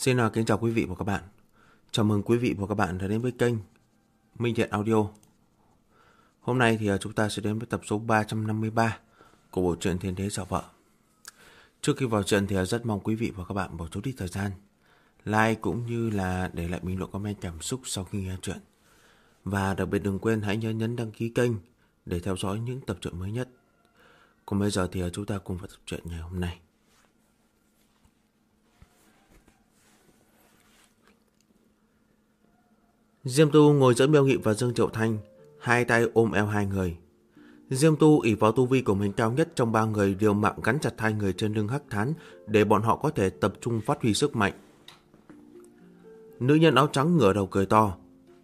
Xin kính chào quý vị và các bạn. Chào mừng quý vị và các bạn đã đến với kênh Minh Thiện Audio. Hôm nay thì chúng ta sẽ đến với tập số 353 của bộ truyện Thiên Thế Sợ Vợ. Trước khi vào truyện thì rất mong quý vị và các bạn bỏ chút ít thời gian like cũng như là để lại bình luận comment cảm xúc sau khi nghe truyện. Và đặc biệt đừng quên hãy nhấn đăng ký kênh để theo dõi những tập truyện mới nhất. Còn bây giờ thì chúng ta cùng vào tập truyện ngày hôm nay. Diêm Tu ngồi giữa Miêu Nghị và Dương Triệu Thanh, hai tay ôm eo hai người. Diêm Tu ỷ vào tu vi của mình cao nhất trong ba người, liều mạng gắn chặt hai người trên lưng Hắc Thán để bọn họ có thể tập trung phát huy sức mạnh. Nữ nhân áo trắng ngửa đầu cười to.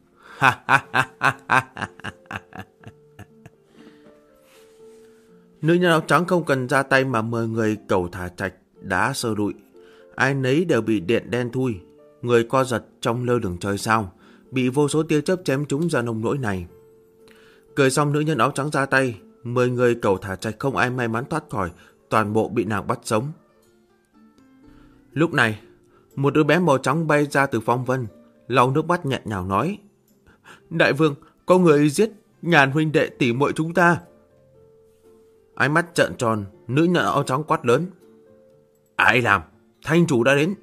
Nữ nhân áo trắng không cần ra tay mà 10 người cẩu thả trạch đã sơ đụi. Ai nấy đều bị điện đen thui, người co giật trong lơ lửng trời sao, bị vô số tia chớp chém trúng ra nông nỗi này. Cười xong nữ nhân áo trắng ra tay, 10 người cẩu thả trạch không ai may mắn thoát khỏi, toàn bộ bị nàng bắt sống. Lúc này, một đứa bé màu trắng bay ra từ phong vân, lau nước mắt nhẹ nhàng nói: Đại vương, có người giết Nhàn huynh đệ tỷ muội chúng ta. Ánh mắt trợn tròn, nữ nhân áo trắng quát lớn: Ai làm? Thanh chủ đã đến.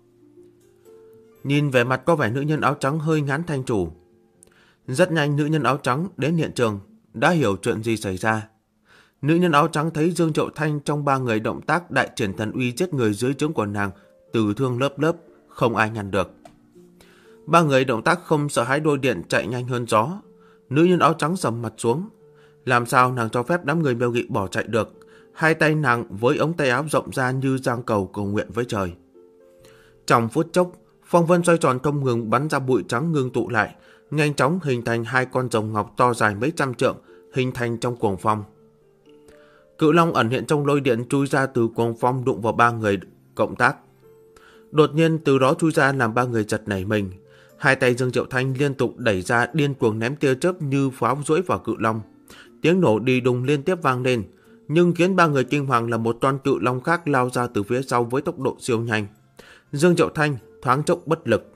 Nhìn vẻ mặt có vẻ nữ nhân áo trắng hơi ngán thanh chủ. Rất nhanh nữ nhân áo trắng đến hiện trường, đã hiểu chuyện gì xảy ra. Nữ nhân áo trắng thấy Dương Triệu Thanh trong ba người động tác đại triển thần uy giết người dưới trướng của nàng, tử thương lớp lớp, không ai ngăn được. Ba người động tác không sợ hãi đôi điện chạy nhanh hơn gió. Nữ nhân áo trắng sầm mặt xuống. Làm sao nàng cho phép đám người Miêu Nghị bỏ chạy được? Hai tay nàng với ống tay áo rộng ra như giang cầu cầu nguyện với trời. Trong phút chốc, phong vân xoay tròn không ngừng bắn ra bụi trắng ngưng tụ lại, nhanh chóng hình thành hai con rồng ngọc to dài mấy trăm trượng, hình thành trong cuồng phong. Cự long ẩn hiện trong lôi điện chui ra từ cuồng phong đụng vào ba người cộng tác. Đột nhiên từ đó chui ra làm ba người giật nảy mình. Hai tay Dương Triệu Thanh liên tục đẩy ra điên cuồng ném tia chớp như pháo duỗi vào cự long. Tiếng nổ đi đùng liên tiếp vang lên, nhưng khiến ba người kinh hoàng là một con cự long khác lao ra từ phía sau với tốc độ siêu nhanh. Dương Triệu Thanh thoáng chốc bất lực.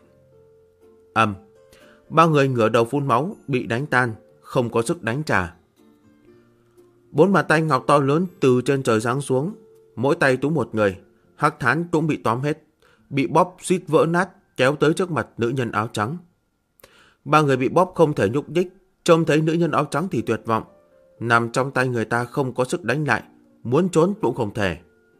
Ba người ngửa đầu phun máu, bị đánh tan, không có sức đánh trả. Bốn bàn tay ngọc to lớn từ trên trời giáng xuống, mỗi tay túm một người. Hắc Thán cũng bị tóm hết, bị bóp suýt vỡ nát, kéo tới trước mặt nữ nhân áo trắng. Ba người bị bóp không thể nhúc nhích, trông thấy nữ nhân áo trắng thì tuyệt vọng. Nằm trong tay người ta không có sức đánh lại, muốn trốn cũng không thể.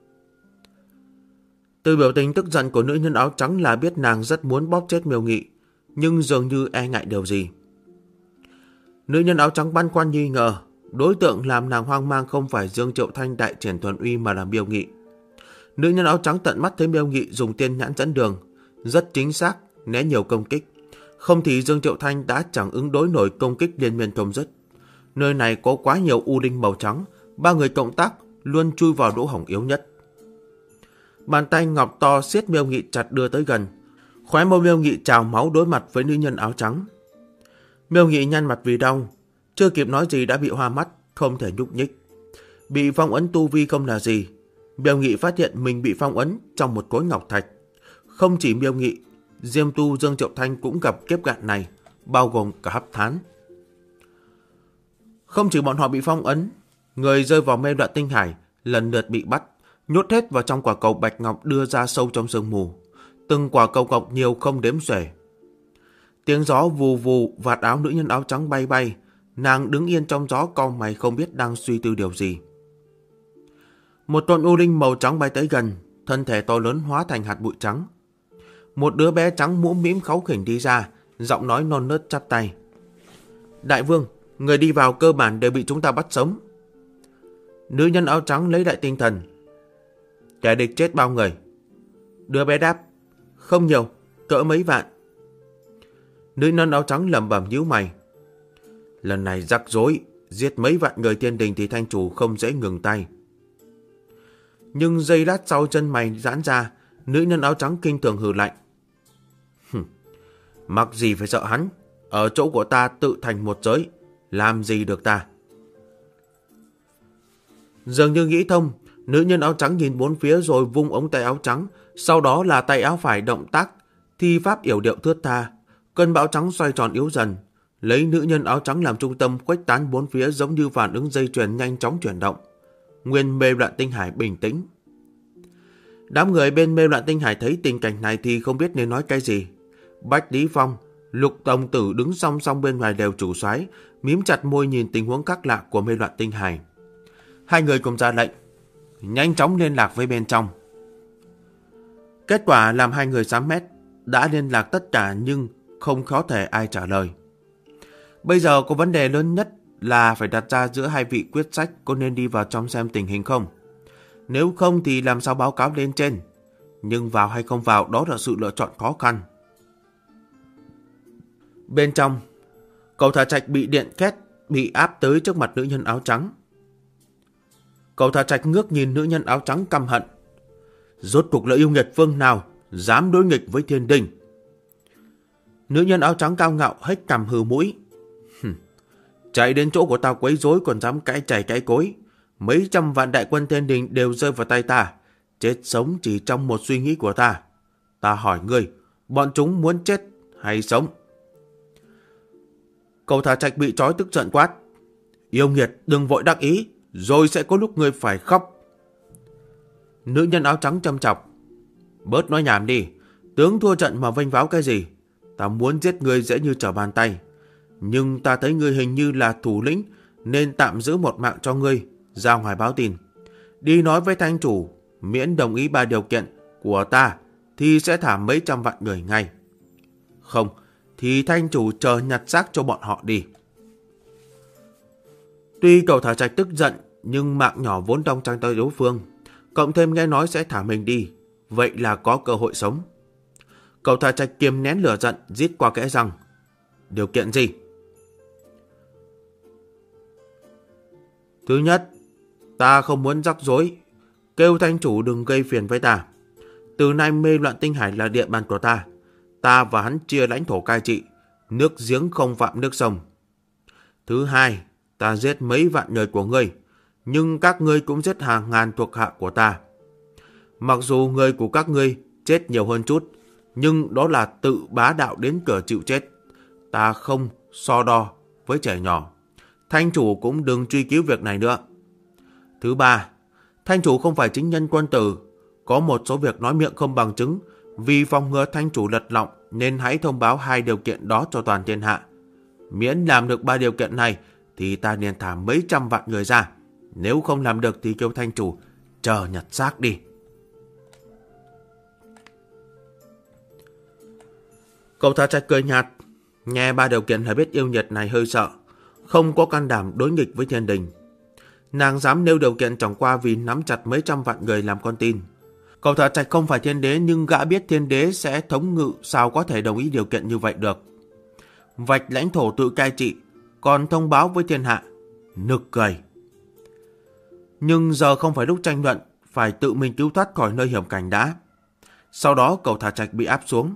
Từ biểu tình tức giận của nữ nhân áo trắng là biết nàng rất muốn bóp chết Miêu Nghị, nhưng dường như e ngại điều gì. Nữ nhân áo trắng băn khoăn nghi ngờ, đối tượng làm nàng hoang mang không phải Dương Triệu Thanh đại triển thuần uy mà là Miêu Nghị. Nữ nhân áo trắng tận mắt thấy Miêu Nghị dùng tiên nhãn dẫn đường, rất chính xác, né nhiều công kích. Không thì Dương Triệu Thanh đã chẳng ứng đối nổi công kích liên miên không dứt. Nơi này có quá nhiều u đinh màu trắng, ba người cộng tác luôn chui vào lỗ hổng yếu nhất. Bàn tay ngọc to siết Miêu Nghị chặt đưa tới gần. Khóe môi Miêu Nghị trào máu đối mặt với nữ nhân áo trắng. Miêu Nghị nhăn mặt vì đau, chưa kịp nói gì đã bị hoa mắt, không thể nhúc nhích. Bị phong ấn tu vi không là gì. Miêu Nghị phát hiện mình bị phong ấn trong một khối ngọc thạch. Không chỉ Miêu Nghị, Diêm Tu, Dương Triệu Thanh cũng gặp kiếp nạn này, bao gồm cả Hắc Thán. Không chỉ bọn họ bị phong ấn, người rơi vào mê loạn tinh hải lần lượt bị bắt, nhốt hết vào trong quả cầu bạch ngọc đưa ra sâu trong sương mù. Từng quả cầu ngọc nhiều không đếm xuể. Tiếng gió vù vù, vạt áo nữ nhân áo trắng bay bay. Nàng đứng yên trong gió cau mày không biết đang suy tư điều gì. Một con u linh màu trắng bay tới gần, thân thể to lớn hóa thành hạt bụi trắng. Một đứa bé trắng mũm mĩm kháu khỉnh đi ra, giọng nói non nớt chắp tay. Đại vương, người đi vào cơ bản đều bị chúng ta bắt sống. Nữ nhân áo trắng lấy lại tinh thần. Kẻ địch chết bao người? Đứa bé đáp. Không nhiều, cỡ mấy vạn. Nữ nhân áo trắng lẩm bẩm nhíu mày. Lần này rắc rối, giết mấy vạn người thiên đình thì thanh chủ không dễ ngừng tay. Nhưng giây lát sau chân mày giãn ra, nữ nhân áo trắng kinh thường hừ lạnh. Mặc gì phải sợ hắn, ở chỗ của ta tự thành một giới, làm gì được ta. Dường như nghĩ thông, Nữ nhân áo trắng nhìn bốn phía rồi vung ống tay áo trắng, sau đó là tay áo phải động tác, thi pháp yểu điệu thướt tha. Cơn bão trắng xoay tròn yếu dần, lấy nữ nhân áo trắng làm trung tâm khuếch tán bốn phía giống như phản ứng dây chuyền nhanh chóng chuyển động. Nguyên mê loạn tinh hải bình tĩnh. Đám người bên mê loạn tinh hải thấy tình cảnh này thì không biết nên nói cái gì. Bách Lý Phong, Lục Tổng Tử đứng song song bên ngoài đều chủ soái, mím chặt môi nhìn tình huống khác lạ của mê loạn tinh hải. Hai người cùng ra lệnh, nhanh chóng liên lạc với bên trong. Kết quả làm hai người xám mét, đã liên lạc tất cả nhưng không có thể ai trả lời. Bây giờ có vấn đề lớn nhất là phải đặt ra giữa hai vị quyết sách có nên đi vào trong xem tình hình không. Nếu không thì làm sao báo cáo lên trên. Nhưng vào hay không vào đó là sự lựa chọn khó khăn. Bên trong, Cậu Thả Trạch bị điện két, bị áp tới trước mặt nữ nhân áo trắng. Cậu Thả Trạch ngước nhìn nữ nhân áo trắng căm hận. Rốt cuộc là yêu nghiệt phương nào dám đối nghịch với thiên đình? Nữ nhân áo trắng cao ngạo hếch cằm hừ mũi. Chạy đến chỗ của tao quấy rối còn dám cãi chày cãi cối. Mấy trăm vạn đại quân thiên đình đều rơi vào tay ta. Chết sống chỉ trong một suy nghĩ của ta. Ta hỏi ngươi, bọn chúng muốn chết hay sống? Cậu Thả Trạch bị trói tức giận quát. Yêu nghiệt đừng vội đắc ý, rồi sẽ có lúc ngươi phải khóc. Nữ nhân áo trắng châm chọc. Bớt nói nhảm đi, tướng thua trận mà vênh váo cái gì? Ta muốn giết ngươi dễ như trở bàn tay. Nhưng ta thấy ngươi hình như là thủ lĩnh, nên tạm giữ một mạng cho ngươi, ra ngoài báo tin. Đi nói với thanh chủ, miễn đồng ý 3 điều kiện của ta, thì sẽ thả mấy trăm vạn người ngay. Không, thì thanh chủ chờ nhặt xác cho bọn họ đi. Tuy Cậu Thả Trạch tức giận, nhưng mạng nhỏ vốn trong trang tay đối phương, cộng thêm nghe nói sẽ thả mình đi, vậy là có cơ hội sống. Cậu Thả Trạch kiềm nén lửa giận, rít qua kẽ răng. Điều kiện gì? Thứ nhất, ta không muốn rắc rối, kêu thanh chủ đừng gây phiền với ta. Từ nay mê loạn tinh hải là địa bàn của ta. Ta và hắn chia lãnh thổ cai trị, nước giếng không phạm nước sông. Thứ hai, ta giết mấy vạn người của ngươi, nhưng các ngươi cũng giết hàng ngàn thuộc hạ của ta. Mặc dù người của các ngươi chết nhiều hơn chút, nhưng đó là tự bá đạo đến cửa chịu chết. Ta không so đo với trẻ nhỏ. Thanh chủ cũng đừng truy cứu việc này nữa. Thứ ba, thanh chủ không phải chính nhân quân tử. Có một số việc nói miệng không bằng chứng. Vì phòng ngừa thanh chủ lật lọng nên hãy thông báo 2 điều kiện đó cho toàn thiên hạ. Miễn làm được 3 điều kiện này thì ta nên thả mấy trăm vạn người ra. Nếu không làm được thì kêu thanh chủ chờ nhặt xác đi. Cậu Thả Trạch cười nhạt, nghe 3 điều kiện là biết yêu nghiệt này hơi sợ, không có can đảm đối nghịch với thiên đình. Nàng dám nêu điều kiện chẳng qua vì nắm chặt mấy trăm vạn người làm con tin. Cậu Thả Trạch không phải thiên đế, nhưng gã biết thiên đế sẽ thống ngự, sao có thể đồng ý điều kiện như vậy được. Vạch lãnh thổ tự cai trị, còn thông báo với thiên hạ, nực cười. Nhưng giờ không phải lúc tranh luận, phải tự mình cứu thoát khỏi nơi hiểm cảnh đã. Sau đó Cậu Thả Trạch bị áp xuống.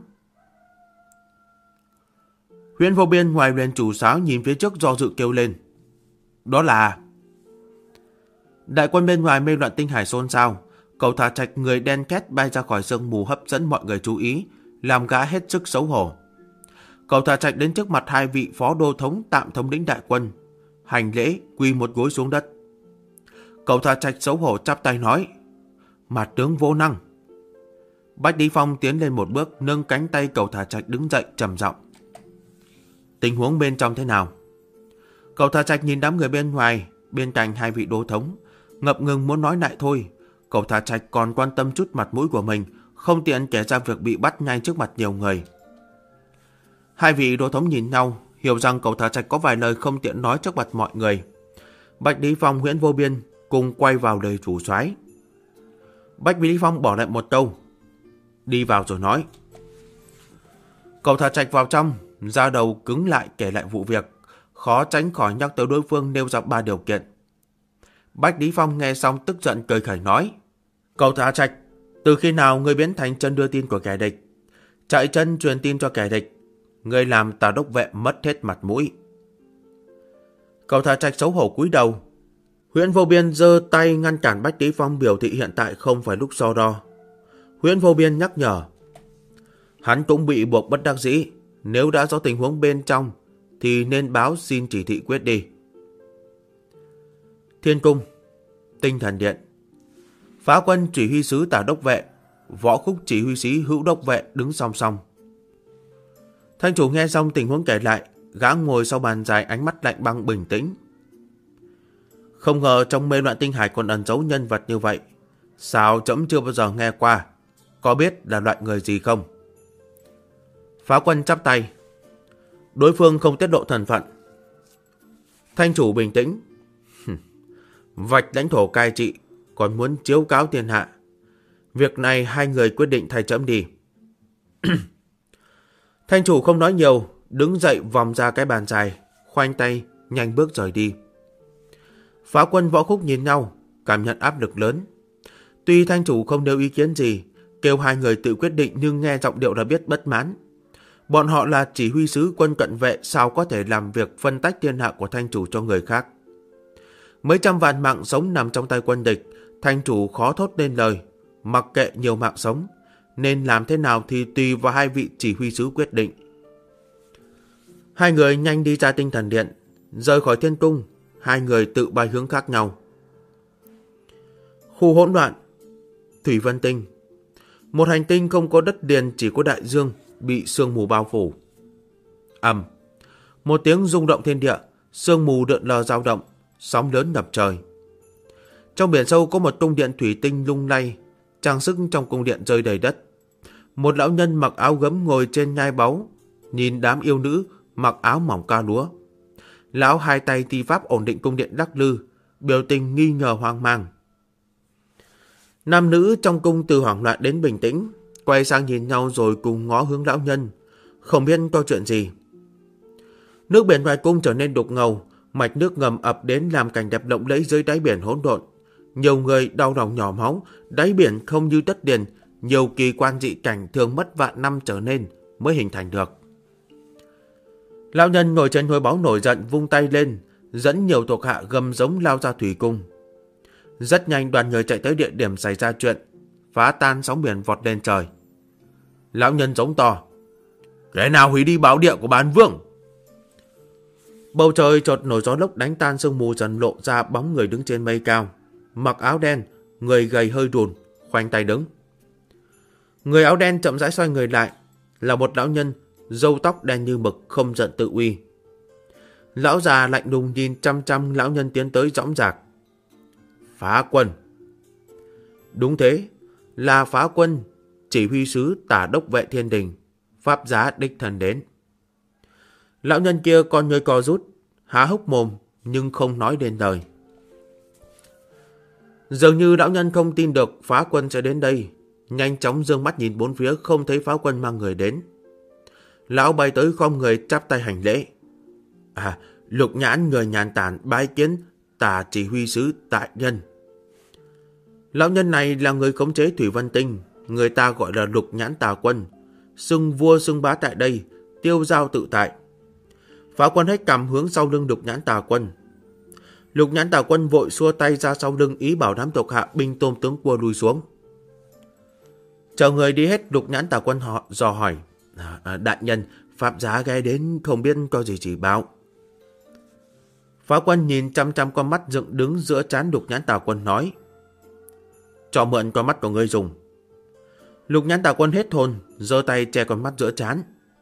Huyễn Vô Biên ngoài huyền chủ sáo nhìn phía trước do dự kêu lên. Đó là... Đại quân bên ngoài mê loạn tinh hải xôn xao. Cậu Thả Trạch người đen két bay ra khỏi sương mù hấp dẫn mọi người chú ý, làm gã hết sức xấu hổ. Cậu Thả Trạch đến trước mặt 2 vị phó đô thống tạm thống lĩnh đại quân, hành lễ quỳ một gối xuống đất. Cậu Thả Trạch xấu hổ chắp tay nói, mặt tướng vô năng. Bách Lý Phong tiến lên một bước, nâng cánh tay Cậu Thả Trạch đứng dậy trầm giọng. Tình huống bên trong thế nào? Cậu Thả Trạch nhìn đám người bên ngoài, bên cạnh 2 vị đô thống, ngập ngừng muốn nói lại thôi. Cậu Thả Trạch còn quan tâm chút mặt mũi của mình, không tiện kể ra việc bị bắt ngay trước mặt nhiều người. 2 vị đô thống nhìn nhau, hiểu rằng Cậu Thả Trạch có vài lời không tiện nói trước mặt mọi người. Bách Lý Phong, Huyễn Vô Biên cùng quay vào lời chủ soái. Bách Lý Phong bỏ lại một câu, đi vào rồi nói. Cậu Thả Trạch vào trong, da đầu cứng lại kể lại vụ việc, khó tránh khỏi nhắc tới đối phương nêu ra 3 điều kiện. Bách Lý Phong nghe xong tức giận cười khẩy nói, Cậu Thả Trạch, từ khi nào ngươi biến thành chân đưa tin của kẻ địch, chạy chân truyền tin cho kẻ địch, ngươi làm Tà Đốc vệ mất hết mặt mũi. Cậu Thả Trạch xấu hổ cúi đầu. Huyễn Vô Biên giơ tay ngăn cản Bách Lý Phong, biểu thị hiện tại không phải lúc so đo. Huyễn Vô Biên nhắc nhở. Hắn cũng bị buộc bất đắc dĩ, nếu đã rõ tình huống bên trong thì nên báo xin chỉ thị quyết đi. Thiên Cung, Tinh Thần Điện. Phá Quân chỉ huy sứ Tả Đốc Vệ, Võ Khúc chỉ huy sứ Hữu Đốc Vệ đứng song song. Thanh chủ nghe xong tình huống kể lại, gã ngồi sau bàn dài, ánh mắt lạnh băng bình tĩnh. Không ngờ trong mê loạn tinh hải còn ẩn giấu nhân vật như vậy. Sao trẫm chưa bao giờ nghe qua? Có biết là loại người gì không? Phá Quân chắp tay. Đối phương không tiết lộ thân phận. Thanh chủ bình tĩnh. Vạch lãnh thổ cai trị, còn muốn chiếu cáo thiên hạ. Việc này hai người quyết định thay trẫm đi. Thanh chủ không nói nhiều, đứng dậy vòng ra cái bàn dài, khoanh tay, nhanh bước rời đi. Phá Quân Võ Khúc nhìn nhau, cảm nhận áp lực lớn. Tuy thanh chủ không nêu ý kiến gì, kêu hai người tự quyết định, nhưng nghe giọng điệu đã biết bất mãn. Bọn họ là chỉ huy sứ quân cận vệ, sao có thể làm việc phân tách thiên hạ của thanh chủ cho người khác. Mấy trăm vạn mạng sống nằm trong tay quân địch, thanh chủ khó thốt nên lời. Mặc kệ nhiều mạng sống, nên làm thế nào thì tùy vào hai vị chỉ huy sứ quyết định. Hai người nhanh đi ra Tinh Thần Điện, rời khỏi Thiên Cung. Hai người tự bay hướng khác nhau. Khu hỗn loạn, Thủy Vân Tinh. Một hành tinh không có đất điền, chỉ có đại dương bị sương mù bao phủ. Ầm, một tiếng rung động thiên địa, sương mù lượn lờ dao động, sóng lớn ngập trời. Trong biển sâu có một cung điện thủy tinh lung lay, trang sức trong cung điện rơi đầy đất. Một lão nhân mặc áo gấm ngồi trên nhai báu, nhìn đám yêu nữ mặc áo mỏng ca lúa. Lão hai tay thi pháp ổn định cung điện lắc lư, biểu tình nghi ngờ hoang mang. Nam nữ trong cung từ hoảng loạn đến bình tĩnh, quay sang nhìn nhau rồi cùng ngó hướng lão nhân, không biết có chuyện gì. Nước biển ngoài cung trở nên đục ngầu, mạch nước ngầm ập đến làm cảnh đẹp lộng lẫy dưới đáy biển hỗn độn. Nhiều người đau lòng nhỏ máu, đáy biển không như đất điền, nhiều kỳ quan dị cảnh thường mất vạn năm trở nên mới hình thành được. Lão nhân ngồi trên hôi báu nổi giận, vung tay lên, dẫn nhiều thuộc hạ gầm giống lao ra thủy cung. Rất nhanh đoàn người chạy tới địa điểm xảy ra chuyện, phá tan sóng biển vọt lên trời. Lão nhân giống to. Kẻ nào hủy đi bảo địa của bản vương? Bầu trời chợt nổi gió lốc đánh tan sương mù, dần lộ ra bóng người đứng trên mây cao, mặc áo đen, người gầy hơi rùn, khoanh tay đứng. Người áo đen chậm rãi xoay người lại, là một lão nhân, râu tóc đen như mực, không giận tự uy. Lão già lạnh lùng nhìn chăm chăm lão nhân tiến tới, dõng dạc. Phá Quân. Đúng thế, là Phá Quân, chỉ huy sứ Tả Đốc Vệ Thiên Đình, pháp giá đích thân đến. Lão nhân kia con ngươi co rút, há hốc mồm nhưng không nói đến lời. Dường như lão nhân không tin được Phá Quân sẽ đến đây, nhanh chóng giương mắt nhìn bốn phía, không thấy Phá Quân mang người đến. Lão bay tới khom người chắp tay hành lễ. Lục Nhãn người nhàn tản bái kiến Tả chỉ huy sứ đại nhân. Lão nhân này là người khống chế Thủy Vân Tinh, người ta gọi là Lục Nhãn Tà Quân, xưng vua xưng bá tại đây, tiêu giao tự tại. Phá Quân hết cằm hướng sau lưng Lục Nhãn Tà Quân. Lục Nhãn Tà Quân vội xua tay ra sau lưng, ý bảo đám tộc hạ binh tôm tướng cua lùi xuống. Chờ người đi hết, Lục Nhãn Tà Quân dò hỏi. Đại nhân, phạm giá ghé đến không biết có gì chỉ báo. Phá Quân nhìn chăm chăm con mắt dựng đứng giữa trán Lục Nhãn Tà Quân nói. Cho mượn con mắt của ngươi dùng. Lục Nhãn Tà Quân hết hồn, giơ tay che con mắt giữa trán.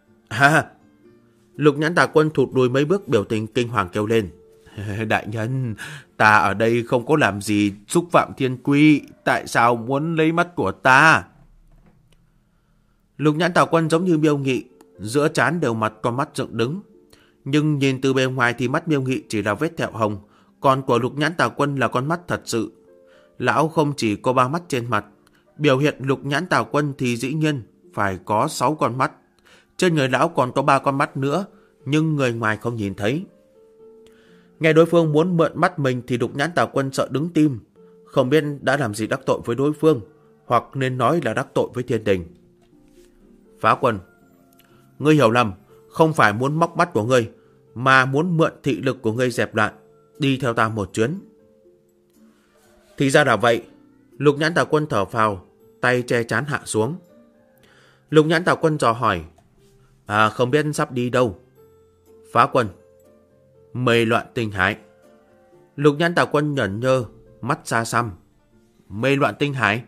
Lục Nhãn Tà Quân thụt lùi mấy bước, biểu tình kinh hoàng kêu lên. Đại nhân, ta ở đây không có làm gì xúc phạm thiên quy, tại sao muốn lấy mắt của ta? Lục Nhãn Tà Quân giống như Miêu Nghị, giữa trán đều mặt con mắt dựng đứng. Nhưng nhìn từ bề ngoài thì mắt Miêu Nghị chỉ là vết thẹo hồng, còn của Lục Nhãn Tà Quân là con mắt thật sự. Lão không chỉ có 3 mắt trên mặt, biểu hiện Lục Nhãn Tà Quân thì dĩ nhiên phải có 6 con mắt. Trên người lão còn có 3 con mắt nữa, nhưng người ngoài không nhìn thấy. Nghe đối phương muốn mượn mắt mình thì Lục Nhãn Tà Quân sợ đứng tim, không biết đã làm gì đắc tội với đối phương, hoặc nên nói là đắc tội với thiên đình. Phá Quân, ngươi hiểu lầm, không phải muốn móc mắt của ngươi, mà muốn mượn thị lực của ngươi dẹp loạn, đi theo ta một chuyến. Thì ra là vậy. Lục Nhãn Tà Quân thở phào, tay che trán hạ xuống. Lục Nhãn Tà Quân dò hỏi. Không biết sắp đi đâu? Phá Quân. Mây Loạn Tinh Hải. Lục Nhãn Tà Quân nhởn nhơ, mắt xa xăm. Mây Loạn Tinh Hải.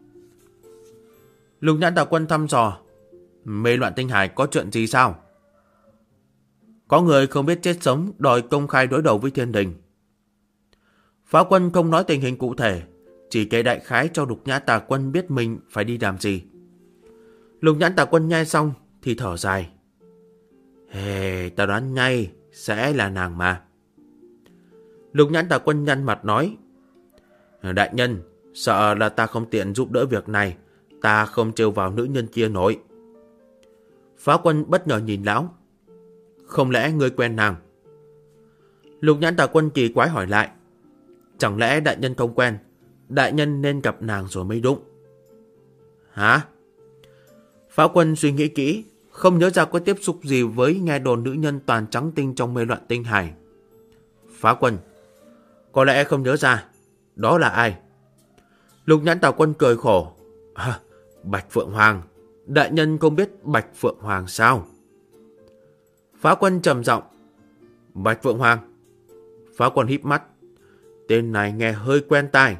Lục Nhãn Tà Quân thăm dò. Mây Loạn Tinh Hải có chuyện gì sao? Có người không biết chết sống đòi công khai đối đầu với thiên đình. Phá Quân không nói tình hình cụ thể, chỉ kể đại khái cho Lục Nhãn Tà Quân biết mình phải đi làm gì. Lục Nhãn Tà Quân nghe xong thì thở dài. Ta đoán ngay sẽ là nàng mà. Lục Nhãn Tà Quân nhăn mặt nói. Đại nhân, sợ là ta không tiện giúp đỡ việc này, ta không trêu vào nữ nhân kia nổi. Phá Quân bất ngờ nhìn lão. Không lẽ ngươi quen nàng? Lục Nhãn Tà Quân kỳ quái hỏi lại. Chẳng lẽ đại nhân không quen? Đại nhân nên gặp nàng rồi mới đúng. Hả? Phá Quân suy nghĩ kỹ, không nhớ ra có tiếp xúc gì với nghe đồn nữ nhân toàn trắng tinh trong Mê Loạn Tinh Hải. Phá Quân. Có lẽ không nhớ ra. Đó là ai? Lục Nhãn Tà Quân cười khổ. Bạch Phượng Hoàng. Đại nhân không biết Bạch Phượng Hoàng sao? Phá Quân trầm giọng. Bạch Phượng Hoàng. Phá Quân híp mắt. Tên này nghe hơi quen tai.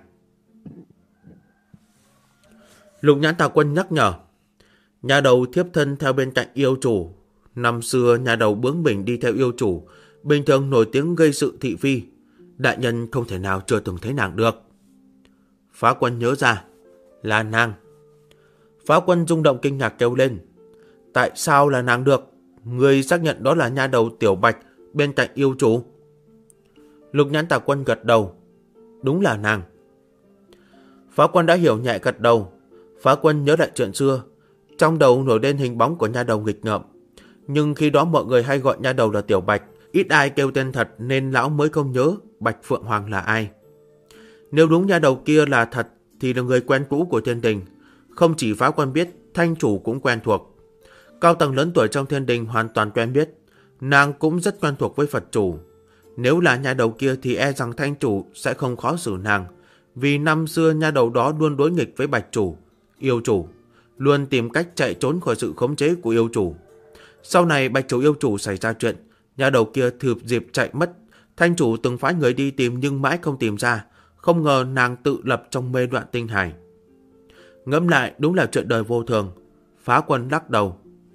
Lục Nhãn Tà Quân nhắc nhở. Nhà đầu thiếp thân theo bên cạnh yêu chủ. Năm xưa nhà đầu bướng bỉnh đi theo yêu chủ, bình thường nổi tiếng gây sự thị phi. Đại nhân không thể nào chưa từng thấy nàng được. Phá Quân nhớ ra. Là nàng. Phá Quân rung động kinh ngạc kêu lên. Tại sao là nàng được? Người xác nhận đó là nha đầu Tiểu Bạch bên cạnh yêu chủ. Lục Nhãn Tà Quân gật đầu. Đúng là nàng. Phá Quân đã hiểu nhẹ gật đầu. Phá Quân nhớ lại chuyện xưa. Trong đầu nổi lên hình bóng của nha đầu nghịch ngợm. Nhưng khi đó mọi người hay gọi nha đầu là Tiểu Bạch, ít ai kêu tên thật nên lão mới không nhớ Bạch Phượng Hoàng là ai. Nếu đúng nha đầu kia là thật thì là người quen cũ của thiên đình. Không chỉ Phá Quân biết, thanh chủ cũng quen thuộc. Cao tầng lớn tuổi trong thiên đình hoàn toàn quen biết. Nàng cũng rất quen thuộc với Phật chủ. Nếu là nha đầu kia thì e rằng thanh chủ sẽ không khó xử nàng. Vì năm xưa nha đầu đó luôn đối nghịch với Bạch chủ, yêu chủ, luôn tìm cách chạy trốn khỏi sự khống chế của yêu chủ. Sau này Bạch chủ yêu chủ xảy ra chuyện, nha đầu kia thừa dịp chạy mất. Thanh chủ từng phái người đi tìm nhưng mãi không tìm ra. Không ngờ nàng tự lập trong Mê Loạn Tinh Hải. Ngẫm lại đúng là chuyện đời vô thường. Phá Quân lắc đầu.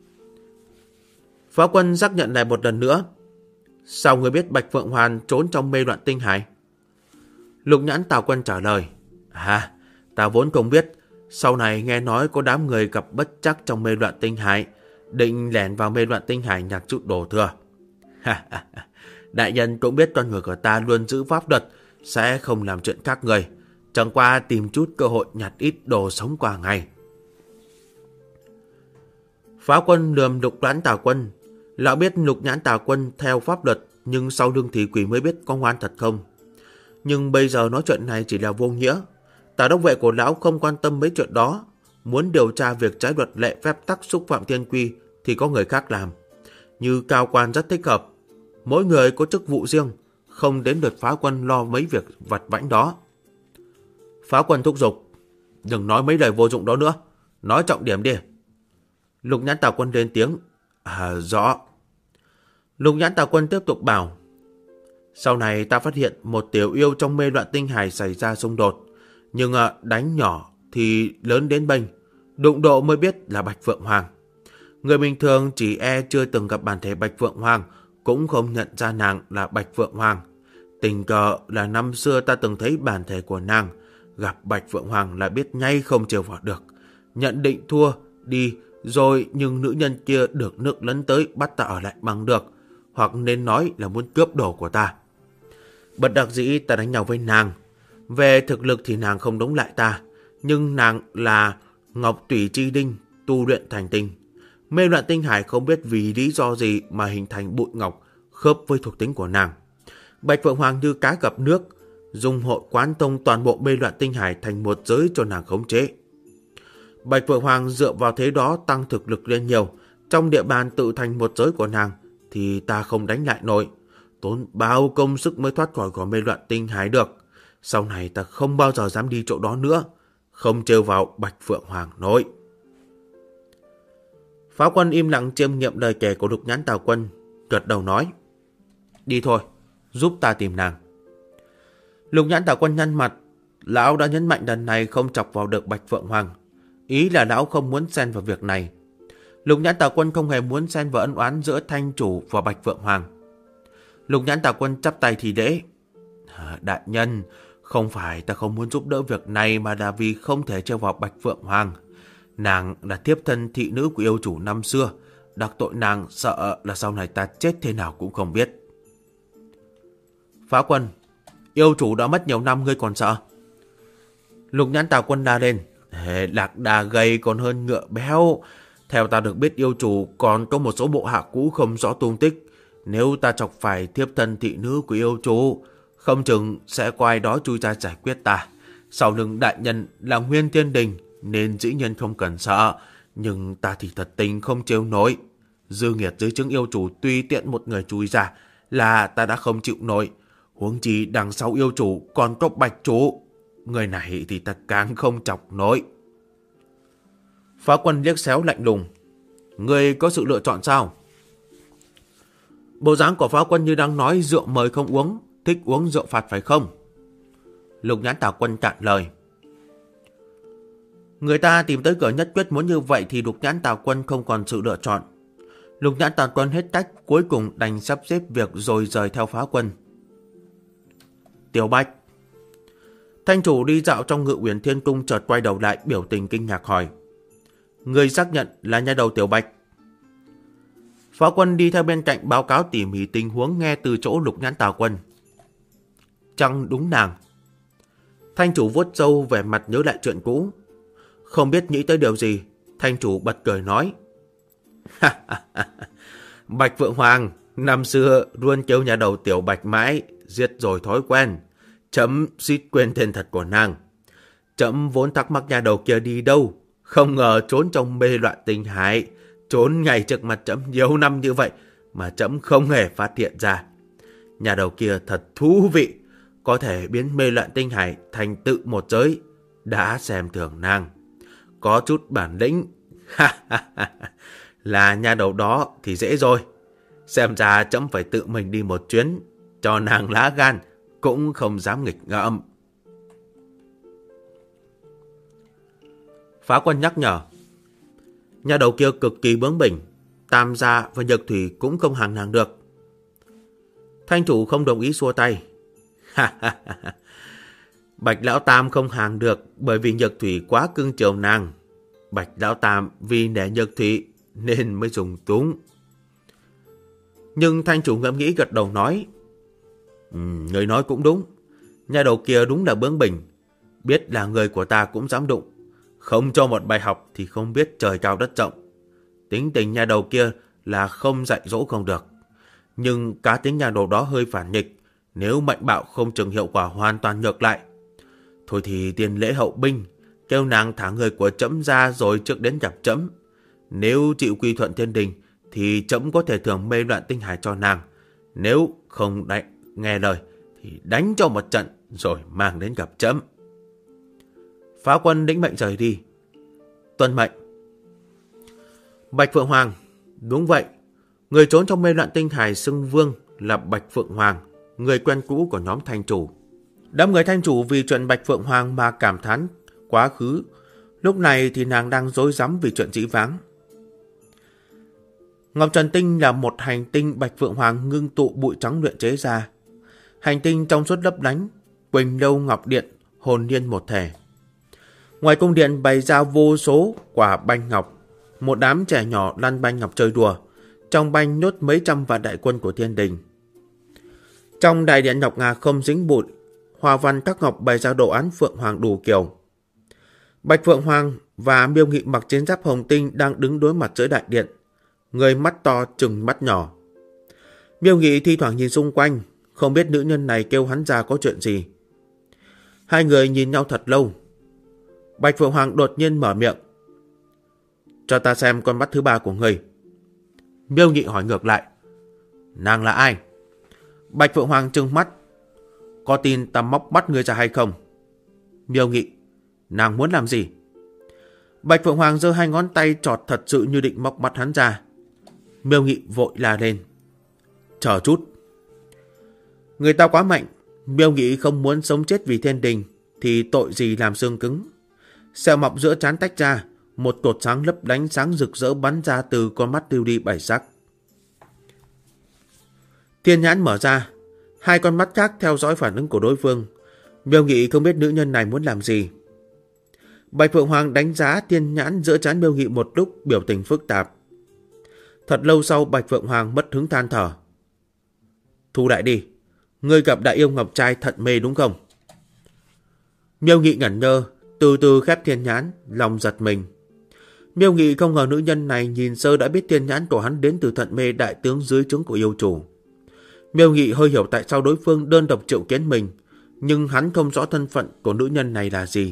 Phá Quân xác nhận lại một lần nữa. Sao người biết Bạch Phượng Hoàng trốn trong Mê Loạn Tinh Hải? Lục Nhãn Tà Quân trả lời. Ta vốn không biết. Sau này nghe nói có đám người gặp bất trắc trong Mê Loạn Tinh Hải, định lẻn vào Mê Loạn Tinh Hải nhặt chút đồ thừa. Đại nhân cũng biết con người của ta luôn giữ pháp luật, sẽ không làm chuyện khác người. Chẳng qua tìm chút cơ hội nhặt ít đồ sống qua ngày. Phá Quân lườm Lục Nhãn Tà Quân. Lão biết Lục Nhãn Tà Quân theo pháp luật, nhưng sau lưng thì quỷ mới biết có ngoan thật không. Nhưng bây giờ nói chuyện này chỉ là vô nghĩa. Tả đốc vệ của lão không quan tâm mấy chuyện đó. Muốn điều tra việc trái luật lệ phép tắc xúc phạm thiên quy thì có người khác làm. Như cao quan rất thích hợp. Mỗi người có chức vụ riêng, không đến lượt Phá Quân lo mấy việc vặt vãnh đó. Phá Quân thúc giục. Đừng nói mấy lời vô dụng đó nữa. Nói trọng điểm đi. Lục Nhãn Tà Quân lên tiếng. Rõ. Lục Nhãn Tà Quân tiếp tục bảo. Sau này ta phát hiện một tiểu yêu trong Mê Loạn Tinh Hải xảy ra xung đột. Nhưng đánh nhỏ thì lớn đến bênh. Đụng độ mới biết là Bạch Phượng Hoàng. Người bình thường chỉ chưa từng gặp bản thể Bạch Phượng Hoàng cũng không nhận ra nàng là Bạch Phượng Hoàng. Tình cờ là năm xưa ta từng thấy bản thể của nàng. Gặp Bạch Phượng Hoàng là biết ngay không trêu vào được. Nhận định thua đi rồi, nhưng nữ nhân kia được nước lấn tới bắt ta ở lại bằng được. Hoặc nên nói là muốn cướp đồ của ta. Bất đắc dĩ ta đánh nhau với nàng. Về thực lực thì nàng không đấu lại ta. Nhưng nàng là Ngọc Tủy Chi Đinh tu luyện thành tinh. Mê Loạn Tinh Hải không biết vì lý do gì mà hình thành bụi ngọc khớp với thuộc tính của nàng. Bạch Phượng Hoàng như cá gặp nước, dùng hội quán thông toàn bộ Mê Loạn Tinh Hải thành một giới cho nàng khống chế. Bạch Phượng Hoàng dựa vào thế đó tăng thực lực lên nhiều. Trong địa bàn tự thành một giới của nàng thì ta không đánh lại nổi. Tốn bao công sức mới thoát khỏi Mê Loạn Tinh Hải được. Sau này ta không bao giờ dám đi chỗ đó nữa, không trêu vào Bạch Phượng Hoàng nội. Pháo Quân im lặng chiêm nghiệm lời kể của Lục Nhãn Tào Quân, gật đầu nói: đi thôi, giúp ta tìm nàng. Lục Nhãn Tào Quân nhăn mặt, lão đã nhấn mạnh lần này không chọc vào được Bạch Phượng Hoàng, ý là lão không muốn xen vào việc này. Lục Nhãn Tào Quân không hề muốn xen vào ân oán giữa Thanh Chủ và Bạch Phượng Hoàng. Lục Nhãn Tào Quân chắp tay thì lễ: đại nhân, không phải ta không muốn giúp đỡ việc này, mà là vì không thể trêu vào Bạch Phượng Hoàng. Nàng là thiếp thân thị nữ của yêu chủ năm xưa, đắc tội nàng sợ là sau này ta chết thế nào cũng không biết. Phá Quân: yêu chủ đã mất nhiều năm, ngươi còn sợ? Lục Nhãn Tào Quân la lên: lạc đà gầy còn hơn ngựa béo. Theo ta được biết, yêu chủ còn có một số bộ hạ cũ không rõ tung tích. Nếu ta chọc phải thiếp thân thị nữ của yêu chủ, không chừng sẽ có ai đó chui ra giải quyết ta. Sau lưng đại nhân là Nguyên Thiên Đình, nên dĩ nhiên không cần sợ. Nhưng ta thì thật tình không chịu nổi. Dư nghiệt dưới trướng yêu chủ tùy tiện một người chui ra là ta đã không chịu nổi. Huống chi đằng sau yêu chủ còn có Bạch chủ. Người này thì ta càng không chọc nổi. Phá Quân liếc xéo lạnh lùng: ngươi có sự lựa chọn sao? Bộ dáng của Phá Quân như đang nói rượu mời không uống, thích uống rượu phạt phải không? Lục Nhãn Tào Quân cạn lời. Người ta tìm tới cửa nhất quyết muốn như vậy thì Lục Nhãn Tào Quân không còn sự lựa chọn. Lục Nhãn Tào Quân hết cách, cuối cùng đành sắp xếp việc rồi rời theo Phá Quân. Tiểu Bạch. Thanh chủ đi dạo trong Ngự Uyển Thiên Cung chợt quay đầu lại, biểu tình kinh ngạc hỏi: người xác nhận là nha đầu Tiểu Bạch? Phá Quân đi theo bên cạnh báo cáo tỉ mỉ tình huống nghe từ chỗ Lục Nhãn Tào Quân. Chăng đúng nàng? Thanh chủ vuốt râu vẻ mặt nhớ lại chuyện cũ. Không biết nghĩ tới điều gì, thanh chủ bật cười nói: Bạch Phượng Hoàng năm xưa luôn kêu nhà đầu Tiểu Bạch mãi, giết rồi thói quen. Chấm suýt quên tên thật của nàng. Chấm vốn thắc mắc nhà đầu kia đi đâu, không ngờ trốn trong mê loạn tinh hải, trốn ngay trước mặt chấm nhiều năm như vậy mà chấm không hề phát hiện ra. Nhà đầu kia thật thú vị, có thể biến mê loạn tinh hải thành tự một giới. Đã xem thường nàng, có chút bản lĩnh. Là nhà đầu đó thì dễ rồi. Xem ra chấm phải tự mình đi một chuyến, cho nàng lá gan cũng không dám nghịch ngợm. Phá Quân nhắc nhở: nhà đầu kia cực kỳ bướng bỉnh, Tam gia và Nhược Thủy cũng không hàng nàng được. Thanh chủ không đồng ý xua tay: Bạch Lão Tam không hàng được bởi vì Nhược Thủy quá cưng chiều nàng. Bạch Lão Tam vì nể Nhược Thủy nên mới dùng túng. Nhưng thanh chủ ngẫm nghĩ gật đầu nói: người nói cũng đúng. Nhà đầu kia đúng là bướng bỉnh, biết là người của ta cũng dám đụng. Không cho một bài học thì không biết trời cao đất rộng. Tính tình nhà đầu kia là không dạy dỗ không được. Nhưng cá tính nhà đầu đó hơi phản nghịch, nếu mạnh bạo không chừng hiệu quả hoàn toàn ngược lại. Thôi thì tiền lễ hậu binh, kêu nàng thả người của trẫm ra rồi trước đến gặp trẫm. Nếu chịu quy thuận thiên đình thì trẫm có thể thưởng mê loạn tinh hải cho nàng. Nếu không nghe lời thì đánh cho một trận rồi mang đến gặp trẫm. Phá Quân lĩnh mệnh rời đi. Tuân mệnh. Bạch Phượng Hoàng: đúng vậy, người trốn trong mê loạn tinh hải xưng vương là Bạch Phượng Hoàng, người quen cũ của nhóm thanh chủ. Đám người thanh chủ vì chuyện Bạch Phượng Hoàng mà cảm thán quá khứ. Lúc này thì nàng đang rối rắm vì chuyện dĩ vãng. Ngọc Trần Tinh là một hành tinh Bạch Phượng Hoàng ngưng tụ bụi trắng luyện chế ra. Hành tinh trong suốt lấp lánh, Quỳnh Lâu Ngọc Điện, hồn nhiên một thể. Ngoài cung điện bày ra vô số quả banh ngọc, một đám trẻ nhỏ lăn banh ngọc chơi đùa. Trong banh nhốt mấy trăm vạn đại quân của thiên đình. Trong đại điện ngọc ngà không dính bụi, hoa văn các ngọc bày ra đồ án Phượng Hoàng đủ kiểu. Bạch Phượng Hoàng và Miêu Nghị mặc chiến giáp hồng tinh đang đứng đối mặt giữa đại điện, người mắt to trừng mắt nhỏ. Miêu Nghị thi thoảng nhìn xung quanh, không biết nữ nhân này kêu hắn ra có chuyện gì. Hai người nhìn nhau thật lâu. Bạch Phượng Hoàng đột nhiên mở miệng: cho ta xem con mắt thứ ba của người. Miêu Nghị hỏi ngược lại: nàng là ai? Bạch Phượng Hoàng trừng mắt: Có tin ta móc bắt ngươi ra hay không? Miêu Nghị: Nàng muốn làm gì? Bạch Phượng Hoàng giơ hai ngón tay trọt thật sự như định móc mắt hắn ra. Miêu Nghị vội la lên: Chờ chút. Người ta quá mạnh. Miêu Nghị không muốn sống chết vì thiên đình thì tội gì làm xương cứng. Sẹo mọc giữa trán tách ra, một cột sáng lấp lánh sáng rực rỡ bắn ra từ con mắt tiêu đi bảy sắc. Thiên nhãn mở ra, hai con mắt khác theo dõi phản ứng của đối phương. Miêu Nghị không biết nữ nhân này muốn làm gì. Bạch Phượng Hoàng đánh giá thiên nhãn giữa trán Miêu Nghị một lúc, biểu tình phức tạp. Thật lâu sau, Bạch Phượng Hoàng mất hứng than thở: Thu đại đi, ngươi gặp đại yêu ngọc trai thận mê đúng không? Miêu Nghị ngẩn ngơ, từ từ khép thiên nhãn, lòng giật mình. Miêu Nghị không ngờ nữ nhân này nhìn sơ đã biết thiên nhãn của hắn đến từ thận mê đại tướng dưới trướng của yêu chủ. Miêu Nghị hơi hiểu tại sao đối phương đơn độc triệu kiến mình, nhưng hắn không rõ thân phận của nữ nhân này là gì.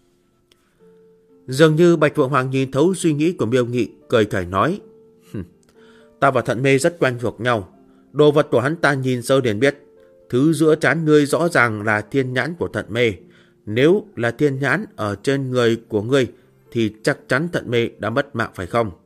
Dường như Bạch Phượng Hoàng nhìn thấu suy nghĩ của Miêu Nghị, cười khẩy nói: Ta và thận mê rất quen thuộc nhau. Đồ vật của hắn ta nhìn sơ liền biết. Thứ giữa trán ngươi rõ ràng là thiên nhãn của thận mê. Nếu là thiên nhãn ở trên người của ngươi thì chắc chắn thận mê đã mất mạng phải không?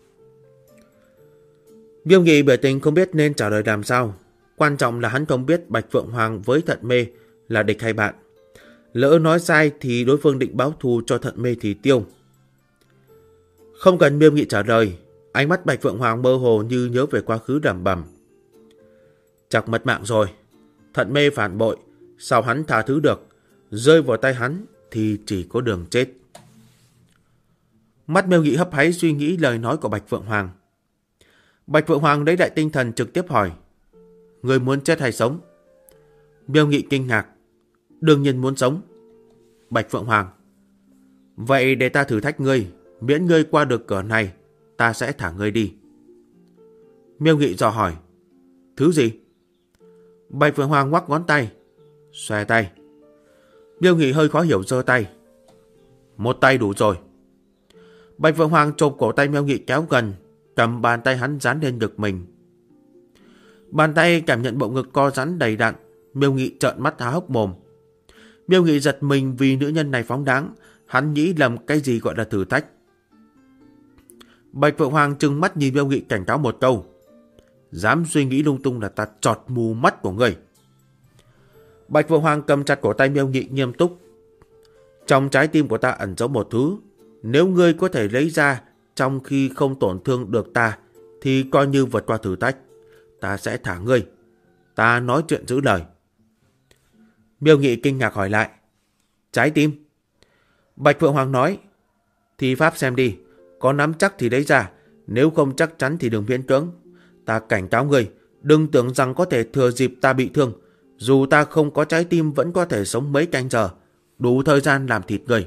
Miêu Nghị biểu tình không biết nên trả lời làm sao. Quan trọng là hắn không biết Bạch Phượng Hoàng với thận mê là địch hay bạn. Lỡ nói sai thì đối phương định báo thù cho thận mê thì tiêu. Không cần Miêu Nghị trả lời, ánh mắt Bạch Phượng Hoàng mơ hồ như nhớ về quá khứ đầm bầm. Chắc mất mạng rồi. Thận mê phản bội, sao hắn tha thứ được? Rơi vào tay hắn thì chỉ có đường chết. Mắt Miêu Nghị hấp háy suy nghĩ lời nói của Bạch Phượng Hoàng. Bạch Phượng Hoàng lấy lại tinh thần trực tiếp hỏi: Ngươi muốn chết hay sống? Miêu Nghị kinh ngạc: Đương nhiên muốn sống. Bạch Phượng Hoàng: Vậy để ta thử thách ngươi, miễn ngươi qua được cửa này, ta sẽ thả ngươi đi. Miêu Nghị dò hỏi: Thứ gì? Bạch Phượng Hoàng ngoắc ngón tay: Xòe tay. Miêu Nghị hơi khó hiểu giơ tay: Một tay đủ rồi. Bạch Phượng Hoàng chộp cổ tay Miêu Nghị kéo gần, cầm bàn tay hắn dán lên ngực mình. Bàn tay cảm nhận bộ ngực co rắn đầy đặn. Miêu Nghị trợn mắt há hốc mồm. Miêu Nghị giật mình vì nữ nhân này phóng đáng. Hắn nghĩ lầm cái gì gọi là thử thách. Bạch Phượng Hoàng trừng mắt nhìn Miêu Nghị cảnh cáo một câu: Dám suy nghĩ lung tung là ta chọt mù mắt của ngươi. Bạch Phượng Hoàng cầm chặt cổ tay Miêu Nghị nghiêm túc: Trong trái tim của ta ẩn giấu một thứ. Nếu ngươi có thể lấy ra trong khi không tổn thương được ta thì coi như vượt qua thử thách. Ta sẽ thả ngươi. Ta nói chuyện giữ lời. Miêu Nghị kinh ngạc hỏi lại: Trái tim? Bạch Phượng Hoàng nói: Thi pháp xem đi. Có nắm chắc thì lấy ra. Nếu không chắc chắn thì đừng miễn cưỡng. Ta cảnh cáo ngươi, đừng tưởng rằng có thể thừa dịp ta bị thương. Dù ta không có trái tim vẫn có thể sống mấy canh giờ, đủ thời gian làm thịt ngươi.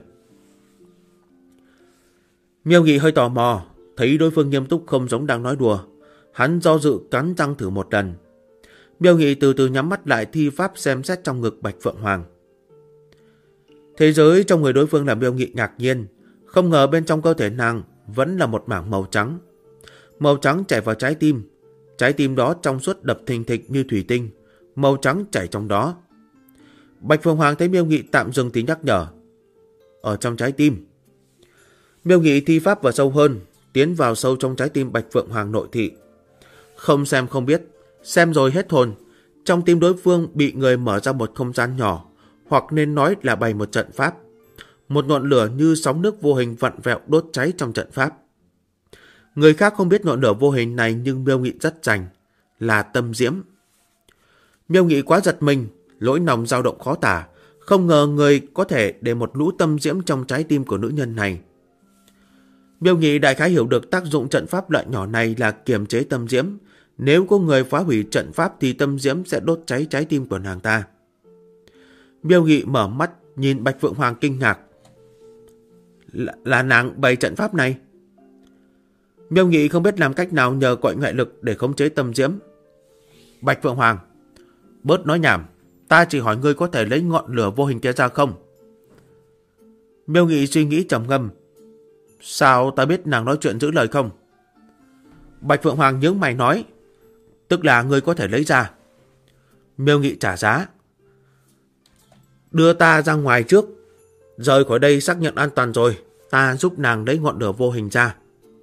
Miêu Nghị hơi tò mò, thấy đối phương nghiêm túc không giống đang nói đùa. Hắn do dự cắn răng thử một lần. Miêu Nghị từ từ nhắm mắt lại thi pháp xem xét trong ngực Bạch Phượng Hoàng. Thế giới trong người đối phương làm Miêu Nghị ngạc nhiên. Không ngờ bên trong cơ thể nàng vẫn là một mảng màu trắng. Màu trắng chảy vào trái tim. Trái tim đó trong suốt đập thình thịch như thủy tinh. Màu trắng chảy trong đó. Bạch Phượng Hoàng thấy Miêu Nghị tạm dừng thì nhắc nhở: Ở trong trái tim. Miêu Nghị thi pháp vào sâu hơn, tiến vào sâu trong trái tim Bạch Phượng Hoàng nội thị. Không xem không biết, xem rồi hết hồn. Trong tim đối phương bị người mở ra một không gian nhỏ, hoặc nên nói là bày một trận pháp. Một ngọn lửa như sóng nước vô hình vặn vẹo đốt cháy trong trận pháp. Người khác không biết ngọn lửa vô hình này, nhưng Miêu Nghị rất rành, là tâm diễm. Miêu Nghị quá giật mình, nỗi lòng dao động khó tả. Không ngờ người có thể để một lũ tâm diễm trong trái tim của nữ nhân này. Miêu Nghị đại khái hiểu được tác dụng trận pháp loại nhỏ này là kiềm chế tâm diễm. Nếu có người phá hủy trận pháp thì tâm diễm sẽ đốt cháy trái tim của nàng ta. Miêu Nghị mở mắt nhìn Bạch Phượng Hoàng kinh ngạc: Là nàng bày trận pháp này? Miêu Nghị không biết làm cách nào nhờ cội ngoại lực để khống chế tâm diễm. Bạch Phượng Hoàng: Bớt nói nhảm, ta chỉ hỏi ngươi có thể lấy ngọn lửa vô hình kia ra không? Miêu Nghị suy nghĩ trầm ngâm: Sao ta biết nàng nói chuyện giữ lời không? Bạch Phượng Hoàng nhướng mày nói: Tức là ngươi có thể lấy ra. Miêu Nghị trả giá: Đưa ta ra ngoài trước. Rời khỏi đây xác nhận an toàn rồi, ta giúp nàng lấy ngọn lửa vô hình ra.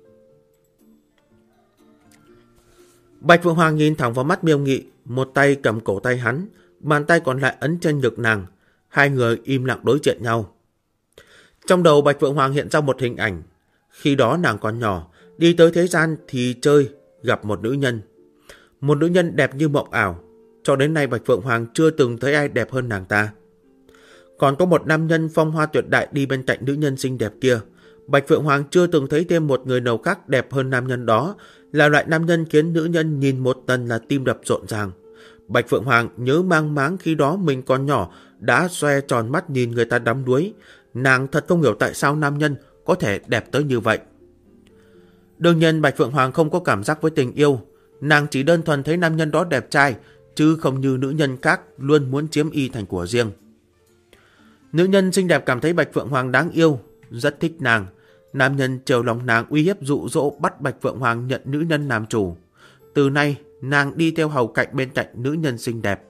Bạch Phượng Hoàng nhìn thẳng vào mắt Miêu Nghị, một tay cầm cổ tay hắn, bàn tay còn lại ấn trên ngực nàng. Hai người im lặng đối diện nhau. Trong đầu Bạch Phượng Hoàng hiện ra một hình ảnh. Khi đó nàng còn nhỏ, đi tới thế gian thì chơi, gặp một nữ nhân. Một nữ nhân đẹp như mộng ảo. Cho đến nay Bạch Phượng Hoàng chưa từng thấy ai đẹp hơn nàng ta. Còn có một nam nhân phong hoa tuyệt đại đi bên cạnh nữ nhân xinh đẹp kia. Bạch Phượng Hoàng chưa từng thấy thêm một người nào khác đẹp hơn nam nhân đó, là loại nam nhân khiến nữ nhân nhìn một lần là tim đập rộn ràng. Bạch Phượng Hoàng nhớ mang máng khi đó mình còn nhỏ, đã xoe tròn mắt nhìn người ta đắm đuối. Nàng thật không hiểu tại sao nam nhân có thể đẹp tới như vậy. Đương nhiên Bạch Phượng Hoàng không có cảm giác với tình yêu. Nàng chỉ đơn thuần thấy nam nhân đó đẹp trai, chứ không như nữ nhân khác luôn muốn chiếm y thành của riêng. Nữ nhân xinh đẹp cảm thấy Bạch Phượng Hoàng đáng yêu, rất thích nàng. Nam nhân chiều lòng nàng, uy hiếp dụ dỗ bắt Bạch Phượng Hoàng nhận nữ nhân làm chủ. Từ nay nàng đi theo hầu cạnh bên cạnh nữ nhân xinh đẹp.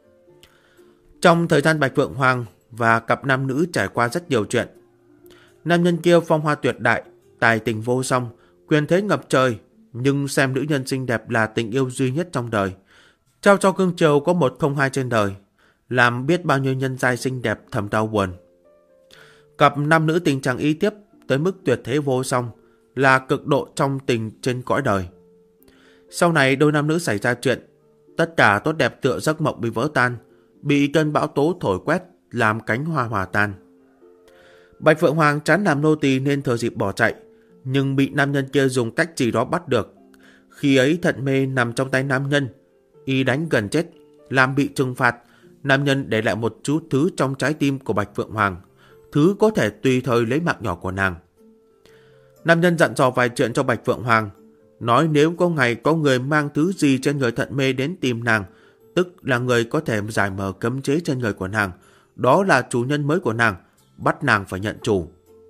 Trong thời gian Bạch Phượng Hoàng và cặp nam nữ trải qua rất nhiều chuyện. Nam nhân kia phong hoa tuyệt đại, tài tình vô song, quyền thế ngập trời, nhưng xem nữ nhân xinh đẹp là tình yêu duy nhất trong đời. Trao cho cương triều có một không hai trên đời, làm biết bao nhiêu nhân giai xinh đẹp thầm đau buồn. Cặp nam nữ tình trạng y tiếp tới mức tuyệt thế vô song, là cực độ trong tình trên cõi đời. Sau này đôi nam nữ xảy ra chuyện, tất cả tốt đẹp tựa giấc mộng bị vỡ tan, bị cơn bão tố thổi quét, làm cánh hoa hòa tan. Bạch Phượng Hoàng chán làm nô tỳ nên thừa dịp bỏ chạy, nhưng bị nam nhân kia dùng cách gì đó bắt được. Khi ấy thận mê nằm trong tay nam nhân, y đánh gần chết, làm bị trừng phạt. Nam nhân để lại một chút thứ trong trái tim của Bạch Phượng Hoàng, thứ có thể tùy thời lấy mạng nhỏ của nàng. Nam nhân dặn dò vài chuyện cho Bạch Phượng Hoàng, nói nếu có ngày có người mang thứ gì trên người thận mê đến tìm nàng, tức là người có thể giải mở cấm chế trên người của nàng, đó là chủ nhân mới của nàng, bắt nàng phải nhận chủ.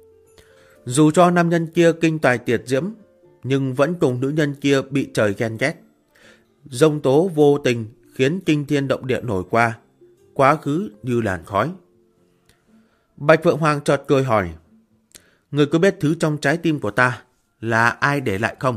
Dù cho nam nhân kia kinh tài tuyệt diễm, nhưng vẫn cùng nữ nhân kia bị trời ghen ghét. Giông tố vô tình khiến kinh thiên động địa nổi qua, quá khứ như làn khói. Bạch Phượng Hoàng chợt cười hỏi, người có biết thứ trong trái tim của ta là ai để lại không?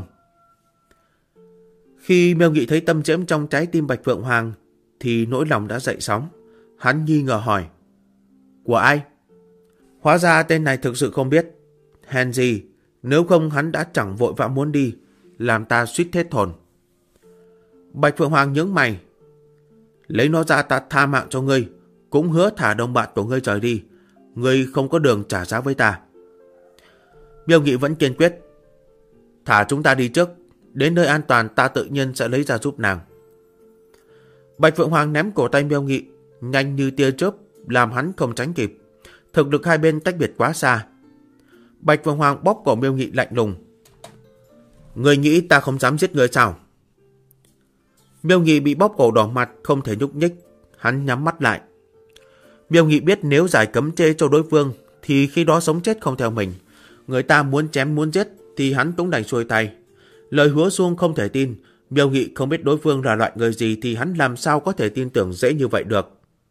Khi Miêu Nghị thấy tâm diễm trong trái tim Bạch Phượng Hoàng thì nỗi lòng đã dậy sóng. Hắn nghi ngờ hỏi, của ai? Hóa ra tên này thực sự không biết. Hèn gì, nếu không hắn đã chẳng vội vã muốn đi, làm ta suýt hết hồn. Bạch Phượng Hoàng nhướng mày, lấy nó ra ta tha mạng cho ngươi, cũng hứa thả đồng bạn của ngươi rời đi. Ngươi không có đường trả giá với ta. Miêu Nghị vẫn kiên quyết, thả chúng ta đi trước, đến nơi an toàn ta tự nhiên sẽ lấy ra giúp nàng. Bạch Phượng Hoàng ném cổ tay Miêu Nghị, nhanh như tia chớp, làm hắn không tránh kịp. Thực lực hai bên tách biệt quá xa. Bạch Phượng Hoàng bóp cổ Miêu Nghị lạnh lùng, ngươi nghĩ ta không dám giết ngươi sao? Miêu Nghị bị bóp cổ đỏ mặt, không thể nhúc nhích. Hắn nhắm mắt lại. Miêu Nghị biết nếu giải cấm chế cho đối phương thì khi đó sống chết không theo mình. Người ta muốn chém muốn giết thì hắn cũng đành xuôi tay. Lời hứa suông không thể tin. Miêu Nghị không biết đối phương là loại người gì thì hắn làm sao có thể tin tưởng dễ như vậy được.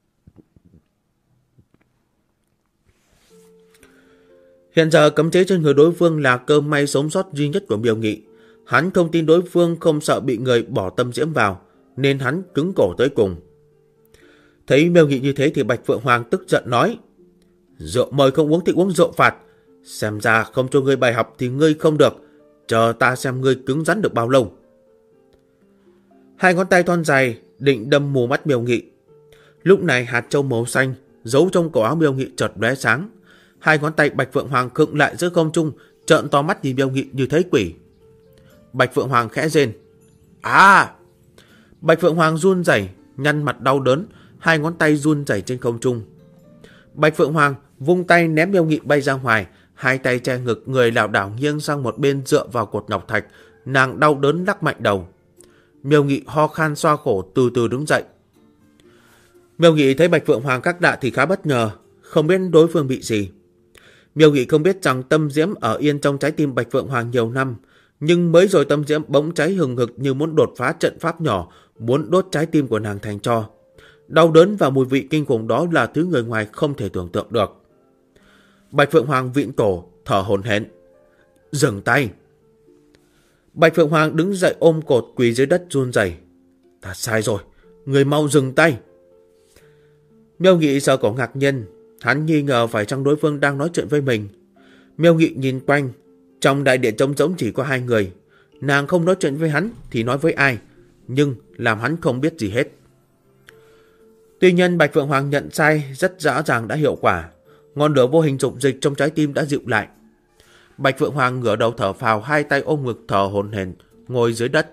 Hiện giờ cấm chế trên người đối phương là cơ may sống sót duy nhất của Miêu Nghị. Hắn không tin đối phương không sợ bị người bỏ tâm diễm vào, nên hắn cứng cổ tới cùng. Thấy Miêu Nghị như thế thì Bạch Phượng Hoàng tức giận nói, rượu mời không uống thì uống rượu phạt. Xem ra không cho ngươi bài học thì ngươi không được. Chờ ta xem ngươi cứng rắn được bao lâu. Hai ngón tay thon dài định đâm mù mắt Miêu Nghị. Lúc này hạt châu màu xanh giấu trong cổ áo Miêu Nghị chợt lóe sáng. Hai ngón tay Bạch Phượng Hoàng khựng lại giữa không trung, trợn to mắt nhìn Miêu Nghị như thấy quỷ. Bạch Phượng Hoàng khẽ rên, à! Bạch Phượng Hoàng run rẩy, nhăn mặt đau đớn, hai ngón tay run rẩy trên không trung. Bạch Phượng Hoàng vung tay ném Miêu Nghị bay ra ngoài, hai tay che ngực, người lảo đảo nghiêng sang một bên dựa vào cột ngọc thạch, nàng đau đớn lắc mạnh đầu. Miêu Nghị ho khan xoa khổ từ từ đứng dậy. Miêu Nghị thấy Bạch Phượng Hoàng các lạ thì khá bất ngờ, không biết đối phương bị gì. Miêu Nghị không biết rằng tâm diễm ở yên trong trái tim Bạch Phượng Hoàng nhiều năm, nhưng mới rồi tâm diễm bỗng cháy hừng hực như muốn đột phá trận pháp nhỏ, muốn đốt trái tim của nàng thành tro. Đau đớn và mùi vị kinh khủng đó là thứ người ngoài không thể tưởng tượng được. Bạch Phượng Hoàng vịn tổ, thở hổn hển. Dừng tay. Bạch Phượng Hoàng đứng dậy ôm cột quỳ dưới đất run rẩy. Ta sai rồi, người mau dừng tay. Miêu Nghị sợ cổ ngạc nhiên, hắn nghi ngờ phải chăng đối phương đang nói chuyện với mình. Miêu Nghị nhìn quanh, trong đại điện trống rỗng chỉ có hai người. Nàng không nói chuyện với hắn thì nói với ai, nhưng làm hắn không biết gì hết. Tuy nhiên Bạch Phượng Hoàng nhận sai rất rõ ràng đã hiệu quả. Ngọn lửa vô hình dục dịch trong trái tim đã dịu lại. Bạch Phượng Hoàng ngửa đầu thở phào, hai tay ôm ngực thở hổn hển, ngồi dưới đất.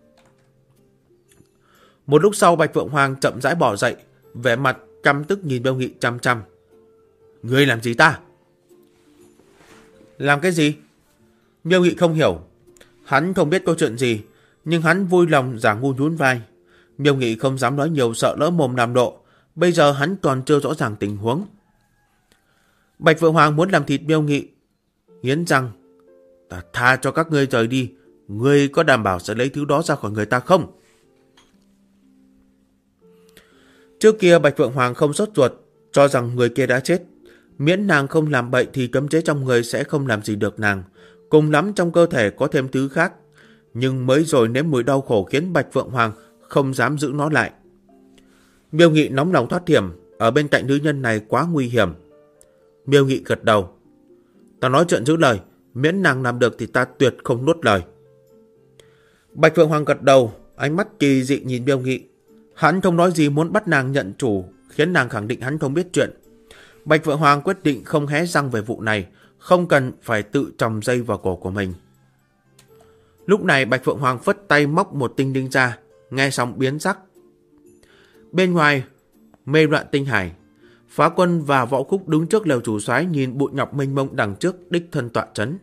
Một lúc sau Bạch Phượng Hoàng chậm rãi bỏ dậy, vẻ mặt căm tức nhìn Miêu Nghị chăm chăm. Ngươi làm gì ta? Làm cái gì? Miêu Nghị không hiểu. Hắn không biết câu chuyện gì, nhưng hắn vui lòng giả ngu nhún vai. Miêu Nghị không dám nói nhiều sợ lỡ mồm làm độ. Bây giờ hắn còn chưa rõ ràng tình huống. Bạch Phượng Hoàng muốn làm thịt Miêu Nghị, nghiến răng. Ta tha cho các ngươi rời đi. Ngươi có đảm bảo sẽ lấy thứ đó ra khỏi người ta không? Trước kia Bạch Phượng Hoàng không sốt ruột, cho rằng người kia đã chết. Miễn nàng không làm bậy thì cấm chế trong người sẽ không làm gì được nàng. Cùng lắm trong cơ thể có thêm thứ khác. Nhưng mới rồi nếm mùi đau khổ khiến Bạch Phượng Hoàng không dám giữ nó lại. Miêu Nghị nóng lòng thoát hiểm, ở bên cạnh nữ nhân này quá nguy hiểm. Miêu Nghị gật đầu. Ta nói chuyện giữ lời, miễn nàng làm được thì ta tuyệt không nuốt lời. Bạch Phượng Hoàng gật đầu, ánh mắt kỳ dị nhìn Miêu Nghị. Hắn không nói gì muốn bắt nàng nhận chủ, khiến nàng khẳng định hắn không biết chuyện. Bạch Phượng Hoàng quyết định không hé răng về vụ này, không cần phải tự tròng dây vào cổ của mình. Lúc này Bạch Phượng Hoàng phất tay móc một tinh đinh ra, nghe xong biến sắc. Bên ngoài, mê loạn tinh hải, Phá Quân và Võ Khúc đứng trước lều chủ soái nhìn bụi ngọc mênh mông đằng trước đích thân tọa trấn.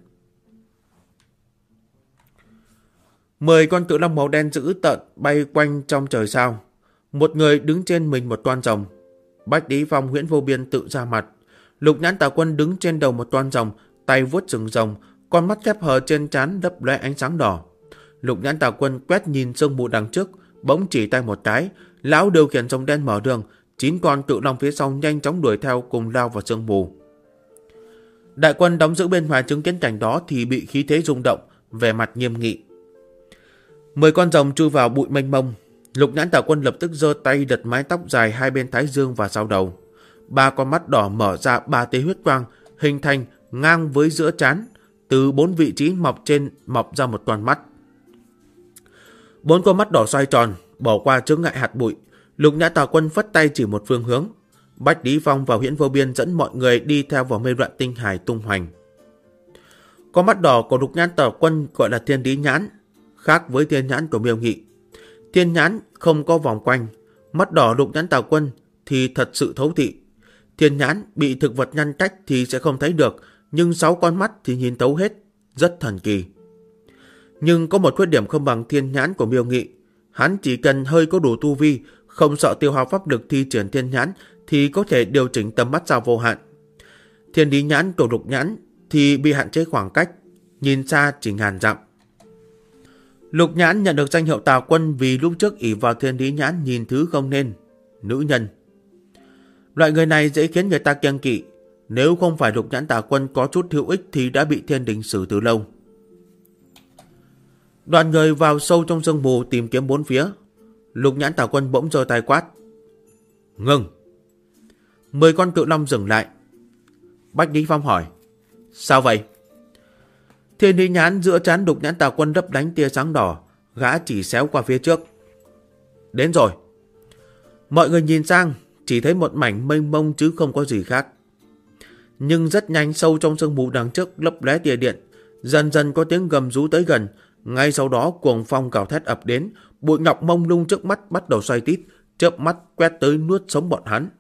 10 con cự long màu đen dữ tợn bay quanh trong trời sao. Một người đứng trên mình một toan rồng. Bách Lý Phong, Huyễn Vô Biên tự ra mặt. Lục Nhãn Tà Quân đứng trên đầu một toan rồng, tay vuốt sừng rồng, con mắt khép hờ trên trán lấp lóe ánh sáng đỏ. Lục Nhãn Tà Quân quét nhìn sương mù đằng trước, bỗng chỉ tay một cái, lão điều khiển rồng đen mở đường, 9 con cự long phía sau nhanh chóng đuổi theo cùng lao vào sương mù. Đại quân đóng giữ bên ngoài chứng kiến cảnh đó thì bị khí thế rung động, vẻ mặt nghiêm nghị. 10 con rồng chui vào bụi mênh mông. Lục Nhãn Tà Quân lập tức giơ tay đật mái tóc dài hai bên thái dương và sau đầu. 3 con mắt đỏ mở ra 3 tia huyết quang, hình thành ngang với giữa trán, từ 4 vị trí mọc ra một toàn mắt. 4 con mắt đỏ xoay tròn, bỏ qua chướng ngại hạt bụi. Lục Nhãn Tà Quân phất tay chỉ một phương hướng. Bách Lý Phong và Huyễn Vô Biên dẫn mọi người đi theo vào mê loạn tinh hải tung hoành. Con mắt đỏ của Lục Nhãn Tà Quân gọi là Thiên Lý Nhãn, khác với Thiên Nhãn của Miêu Nghị. Thiên Nhãn không có vòng quanh, mắt đỏ Lục Nhãn Tà Quân thì thật sự thấu thị. Thiên Nhãn bị thực vật ngăn cách thì sẽ không thấy được, nhưng 6 con mắt thì nhìn thấu hết, rất thần kỳ. Nhưng có một khuyết điểm không bằng Thiên Nhãn của Miêu Nghị. Hắn chỉ cần hơi có đủ tu vi, không sợ tiêu hao pháp lực thi triển Thiên Nhãn thì có thể điều chỉnh tầm mắt ra vô hạn. Thiên Lý Nhãn của Lục Nhãn thì bị hạn chế khoảng cách, nhìn xa chỉ ngàn dặm. Lục Nhãn nhận được danh hiệu Tà Quân vì lúc trước ỷ vào Thiên Lý Nhãn nhìn thứ không nên, nữ nhân. Loại người này dễ khiến người ta kiêng kỵ, nếu không phải Lục Nhãn Tà Quân có chút hữu ích thì đã bị thiên đình xử từ lâu. Đoàn người vào sâu trong sương mù tìm kiếm bốn phía. Lục Nhãn Tà Quân bỗng giơ tay quát. Ngừng! 10 con cự long dừng lại. Bách Lý Phong hỏi. Sao vậy? Thiên Lý Nhãn giữa trán Lục Nhãn Tà Quân lấp lánh tia sáng đỏ, gã chỉ xéo qua phía trước. Đến rồi. Mọi người nhìn sang, chỉ thấy một mảnh mênh mông chứ không có gì khác. Nhưng rất nhanh sâu trong sương mù đằng trước lấp lóe tia điện, dần dần có tiếng gầm rú tới gần. Ngay sau đó cuồng phong gào thét ập đến, bụi ngọc mông lung trước mắt bắt đầu xoay tít, chớp mắt quét tới nuốt sống bọn hắn.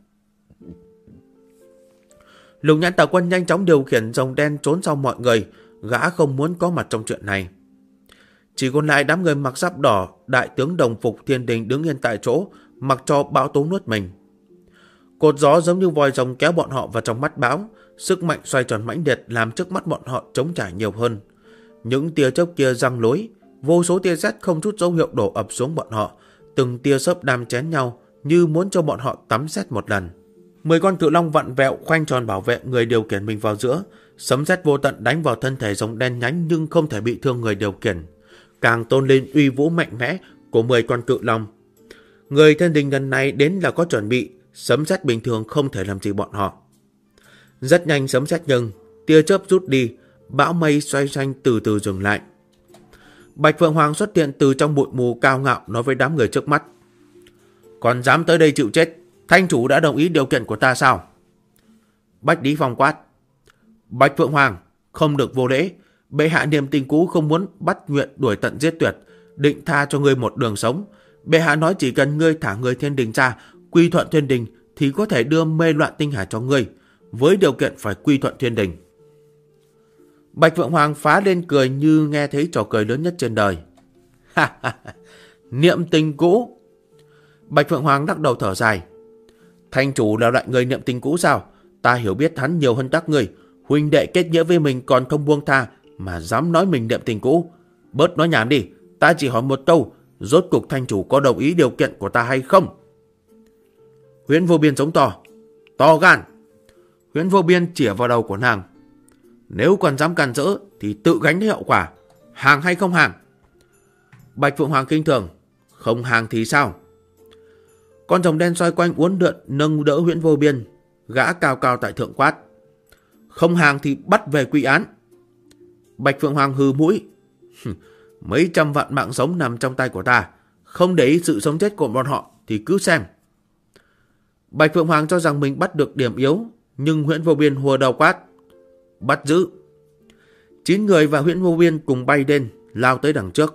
Lục Nhãn Tà Quân nhanh chóng điều khiển rồng đen trốn sau mọi người, gã không muốn có mặt trong chuyện này. Chỉ còn lại đám người mặc giáp đỏ, đại tướng đồng phục thiên đình đứng yên tại chỗ, mặc cho bão tố nuốt mình. Cột gió giống như vòi rồng kéo bọn họ vào trong mắt bão, sức mạnh xoay tròn mãnh liệt làm trước mắt bọn họ trống trải nhiều hơn. Những tia chớp kia giăng lối, vô số tia sét không chút dấu hiệu đổ ập xuống bọn họ, từng tia xớp đan chén nhau, như muốn cho bọn họ tắm xét một lần. 10 con cự long vặn vẹo khoanh tròn bảo vệ người điều khiển mình vào giữa, sấm sét vô tận đánh vào thân thể rồng đen nhánh nhưng không thể bị thương người điều khiển, càng tôn lên uy vũ mạnh mẽ của 10 con cự long. Người thiên đình lần này đến là có chuẩn bị, sấm sét bình thường không thể làm gì bọn họ. Rất nhanh sấm sét ngừng, tia chớp rút đi, bão mây xoay xoanh từ từ dừng lại. Bạch Phượng Hoàng xuất hiện từ trong bụi mù cao ngạo nói với đám người trước mắt. Còn dám tới đây chịu chết, Thanh chủ đã đồng ý điều kiện của ta sao? Bách Lý Phong quát. Bạch Phượng Hoàng, không được vô lễ. Bệ hạ niềm tình cũ không muốn bắt Nguyện đuổi tận giết tuyệt, định tha cho ngươi một đường sống. Bệ hạ nói chỉ cần ngươi thả người thiên đình ra, quy thuận thiên đình thì có thể đưa mê loạn tinh hải cho ngươi, với điều kiện phải quy thuận thiên đình. Bạch Phượng Hoàng phá lên cười như nghe thấy trò cười lớn nhất trên đời. Niệm tình cũ. Bạch Phượng Hoàng lắc đầu thở dài. Thanh chủ là loại người niệm tình cũ sao? Ta hiểu biết hắn nhiều hơn các người. Huynh đệ kết nghĩa với mình còn không buông tha, mà dám nói mình niệm tình cũ. Bớt nói nhảm đi, ta chỉ hỏi một câu, rốt cuộc thanh chủ có đồng ý điều kiện của ta hay không? Huyễn Vô Biên giống to. To gan. Huyễn Vô Biên chĩa vào đầu của nàng. Nếu còn dám cản rỡ thì tự gánh lấy hậu quả. Hàng hay không hàng? Bạch Phượng Hoàng kinh thường. Không hàng thì sao? Con rồng đen xoay quanh uốn lượn nâng đỡ Huyễn Vô Biên. Gã cao cao tại thượng quát. Không hàng thì bắt về quy án. Bạch Phượng Hoàng hừ mũi. Mấy trăm vạn mạng sống nằm trong tay của ta. Không để ý sự sống chết của bọn họ thì cứ xem. Bạch Phượng Hoàng cho rằng mình bắt được điểm yếu, nhưng Huyễn Vô Biên hùa đầu quát. Bắt giữ. 9 người và Huyễn Vô Biên cùng bay lên, lao tới đằng trước.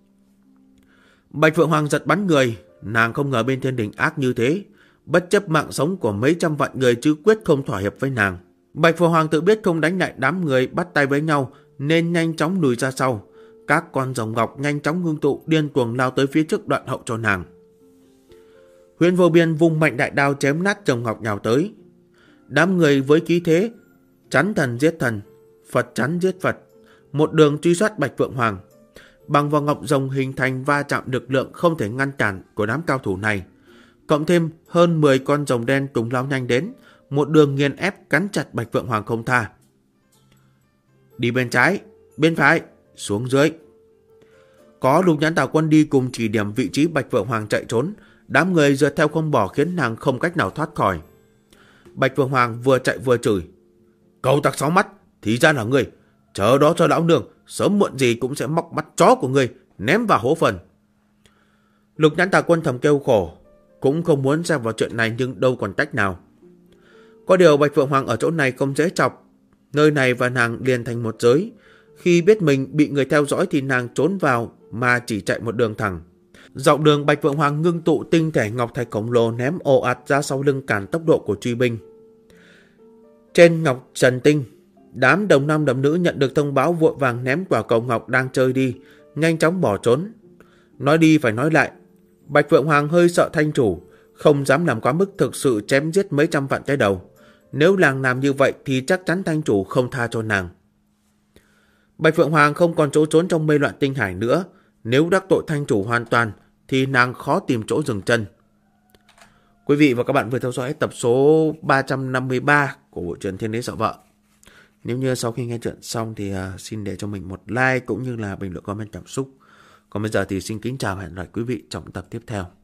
Bạch Phượng Hoàng giật bắn người, nàng không ngờ bên thiên đình ác như thế, bất chấp mạng sống của mấy trăm vạn người chứ quyết không thỏa hiệp với nàng. Bạch Phượng Hoàng tự biết không đánh lại đám người bắt tay với nhau nên nhanh chóng lùi ra sau. Các con rồng ngọc nhanh chóng ngưng tụ điên cuồng lao tới phía trước đoạn hậu cho nàng. Huyễn Vô Biên vung mạnh đại đao chém nát rồng ngọc nhào tới. Đám người với khí thế chắn thần giết thần, Phật chắn giết Phật, một đường truy sát Bạch Phượng Hoàng. Bằng vào ngọc rồng hình thành va chạm lực lượng không thể ngăn cản của đám cao thủ này. Cộng thêm hơn 10 con rồng đen cùng lao nhanh đến, một đường nghiền ép cắn chặt Bạch Phượng Hoàng không tha. Đi bên trái, bên phải, xuống dưới. Có Lục Nhãn Tào Quân đi cùng chỉ điểm vị trí Bạch Phượng Hoàng chạy trốn, đám người rượt theo không bỏ khiến nàng không cách nào thoát khỏi. Bạch Phượng Hoàng vừa chạy vừa chửi. Cậu tặc 6 mắt, thì ra là ngươi. Chờ đó cho lão nương, sớm muộn gì cũng sẽ móc mắt chó của ngươi, ném vào hố phần. Lục Nhãn Tào Quân thầm kêu khổ, cũng không muốn xem vào chuyện này nhưng đâu còn cách nào. Có điều Bạch Phượng Hoàng ở chỗ này không dễ chọc, nơi này và nàng liền thành một giới. Khi biết mình bị người theo dõi thì nàng trốn vào mà chỉ chạy một đường thẳng. Dọc đường Bạch Phượng Hoàng ngưng tụ tinh thể ngọc thạch khổng lồ ném ồ ạt ra sau lưng cản tốc độ của truy binh. Trên ngọc trần tinh, đám đồng nam đồng nữ nhận được thông báo vội vàng ném quả cầu ngọc đang chơi đi, nhanh chóng bỏ trốn. Nói đi phải nói lại, Bạch Phượng Hoàng hơi sợ thanh chủ, không dám làm quá mức thực sự chém giết mấy trăm vạn cái đầu. Nếu nàng làm như vậy thì chắc chắn thanh chủ không tha cho nàng. Bạch Phượng Hoàng không còn chỗ trốn trong mê loạn tinh hải nữa. Nếu đắc tội thanh chủ hoàn toàn thì nàng khó tìm chỗ dừng chân. Quý vị và các bạn vừa theo dõi tập số 353 của bộ truyện Thiên Đế Sợ Vợ. Nếu như sau khi nghe chuyện xong thì xin để cho mình một like cũng như là bình luận comment cảm xúc. Còn bây giờ thì xin kính chào và hẹn gặp lại quý vị trong tập tiếp theo.